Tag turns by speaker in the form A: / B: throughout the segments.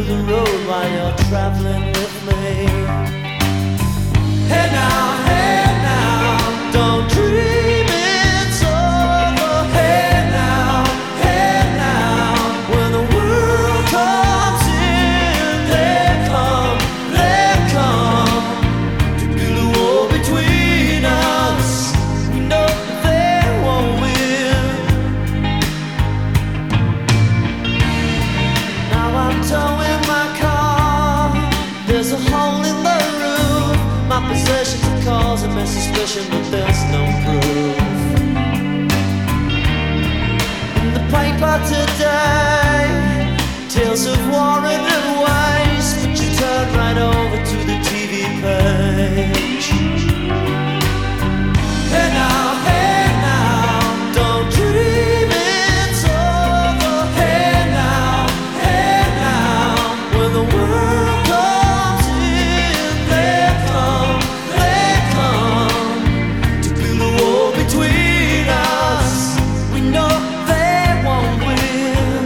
A: of the road while you're traveling with me. Hey now, don't dream it's over. Hey now, when the world comes in, they come to build a wall between us. We know they won't win. Now I'm towing my car. There's a hole in the roof. My possessions are causing me suspicion, but there's no proof. In the paper today, tales of war and waste, but you turn right over to the TV page. Hey now, don't dream it's over. Hey now, when the world comes in, they come to build a wall between us. We know they won't win.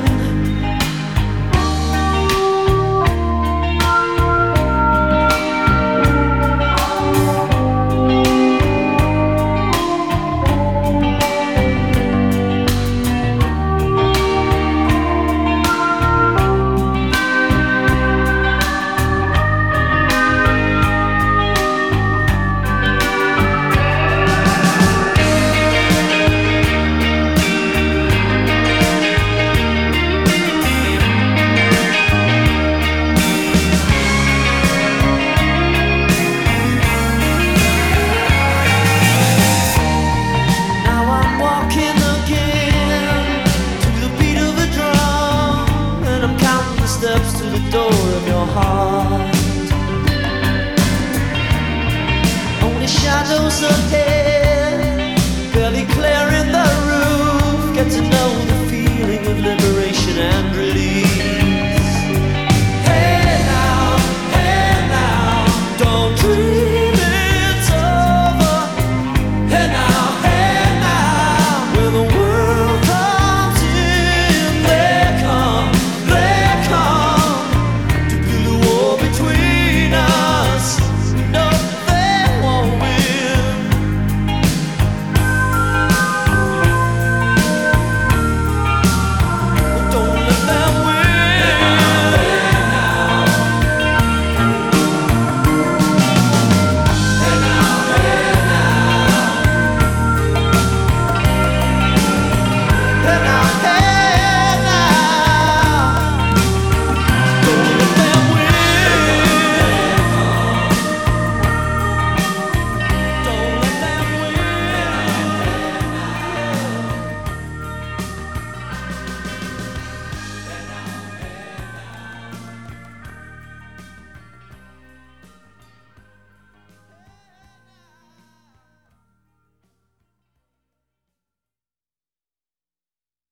A: Now I'm walking again to the beat of a drum, and I'm counting the steps to the door of your heart. Only shadows ahead.